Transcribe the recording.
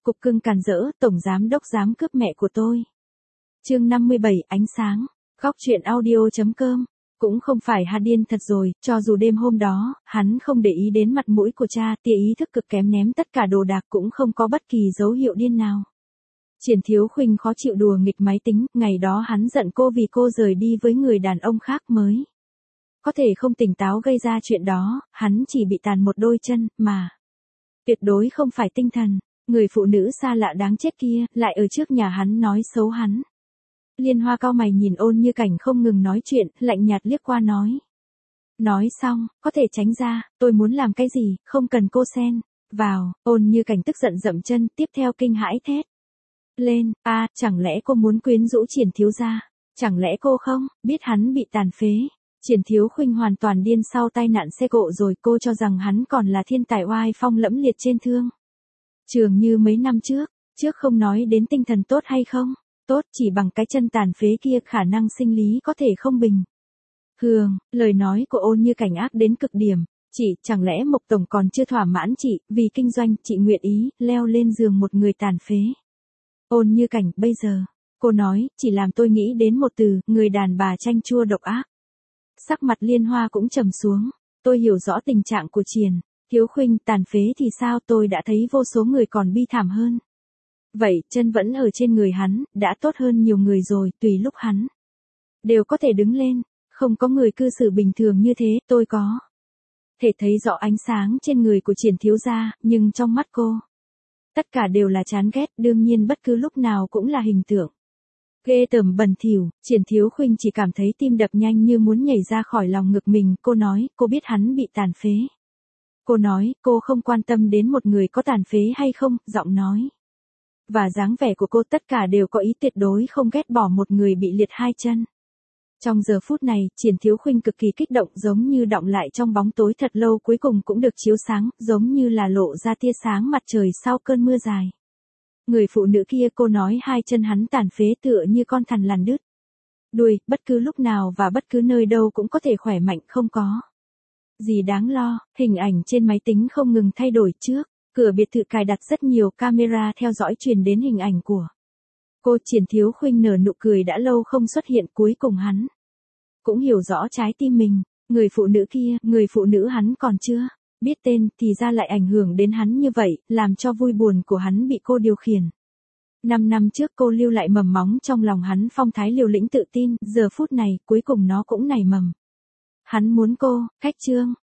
cục cưng càn rỡ, tổng giám đốc dám cướp mẹ của tôi. Chương 57, ánh sáng. Góc truyện audio.com. Cũng không phải hắn điên thật rồi, cho dù đêm hôm đó, hắn không để ý đến mặt mũi của cha, tia ý thức cực kém ném tất cả đồ đạc cũng không có bất kỳ dấu hiệu điên nào. Triển Thiếu Khuynh khó chịu đùa nghịch máy tính, ngày đó hắn giận cô vì cô rời đi với người đàn ông khác mới. Có thể không tỉnh táo gây ra chuyện đó, hắn chỉ bị tàn một đôi chân, mà tuyệt đối không phải tinh thần. Người phụ nữ xa lạ đáng chết kia, lại ở trước nhà hắn nói xấu hắn. Liên Hoa cau mày nhìn Ôn Như Cảnh không ngừng nói chuyện, lạnh nhạt liếc qua nói. Nói xong, có thể tránh ra, tôi muốn làm cái gì, không cần cô xen vào. Ôn Như Cảnh tức giận dậm chân, tiếp theo kinh hãi thét lên, chẳng lẽ cô muốn quyến rũ Triển thiếu gia? Chẳng lẽ cô không biết hắn bị tàn phế? Triển Thiếu Khuynh hoàn toàn điên sau tai nạn xe cộ rồi, cô cho rằng hắn còn là thiên tài oai phong lẫm liệt trên thương trường như mấy năm trước không nói đến tinh thần tốt hay không, tốt chỉ bằng cái chân tàn phế kia khả năng sinh lý có thể không bình thường. Lời nói của Ôn Như Cảnh ác đến cực điểm, chị, chẳng lẽ Mộc tổng còn chưa thỏa mãn chị, vì kinh doanh, chị nguyện ý leo lên giường một người tàn phế. Ôn Như Cảnh, bây giờ, cô nói, chỉ làm tôi nghĩ đến một từ, người đàn bà chanh chua độc ác. Sắc mặt Liên Hoa cũng trầm xuống, tôi hiểu rõ tình trạng của Triển Thiếu Khuynh, tàn phế thì sao, tôi đã thấy vô số người còn bi thảm hơn. Vậy, chân vẫn ở trên người hắn, đã tốt hơn nhiều người rồi, tùy lúc hắn đều có thể đứng lên, không có người cư xử bình thường như thế, tôi có thể thấy rõ ánh sáng trên người của Triển thiếu gia, nhưng trong mắt cô, tất cả đều là chán ghét, đương nhiên bất cứ lúc nào cũng là hình tượng ghê tởm bẩn thỉu. Triển Thiếu Khuynh chỉ cảm thấy tim đập nhanh như muốn nhảy ra khỏi lòng ngực mình, cô nói, cô biết hắn bị tàn phế. Cô nói, cô không quan tâm đến một người có tàn phế hay không, giọng nói và dáng vẻ của cô tất cả đều có ý tuyệt đối không ghét bỏ một người bị liệt hai chân. Trong giờ phút này, Triển Thiếu Khuynh cực kỳ kích động, giống như đọng lại trong bóng tối thật lâu cuối cùng cũng được chiếu sáng, giống như là lộ ra tia sáng mặt trời sau cơn mưa dài. Người phụ nữ kia, cô nói hai chân hắn tàn phế tựa như con thằn lằn đứt đuôi, bất cứ lúc nào và bất cứ nơi đâu cũng có thể khỏe mạnh, không có gì đáng lo. Hình ảnh trên máy tính không ngừng thay đổi, trước cửa biệt thự cài đặt rất nhiều camera theo dõi, truyền đến hình ảnh của cô. Triển Thiếu Khuynh nở nụ cười đã lâu không xuất hiện, cuối cùng hắn cũng hiểu rõ trái tim mình. Người phụ nữ kia, người phụ nữ hắn còn chưa biết tên, thì ra lại ảnh hưởng đến hắn như vậy, làm cho vui buồn của hắn bị cô điều khiển. 5 năm trước cô lưu lại mầm móng trong lòng hắn, phong thái liều lĩnh tự tin, giờ phút này, cuối cùng nó cũng nảy mầm. Hắn muốn cô, khách trương,